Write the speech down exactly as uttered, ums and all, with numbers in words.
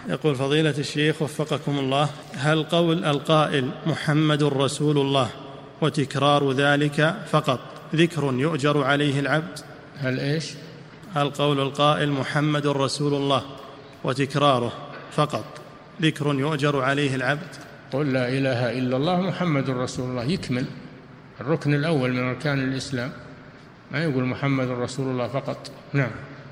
يقول فضيلة الشيخ وفقكم الله، هل قول القائل محمد رسول الله وتكرار ذلك فقط ذكر يؤجر عليه العبد؟ هل إيش؟ هل قول القائل محمد رسول الله وتكراره فقط ذكر يؤجر عليه العبد؟ قل لا إله إلا الله محمد رسول الله، يكمل الركن الأول من أركان الإسلام، ما يقول محمد رسول الله فقط. نعم.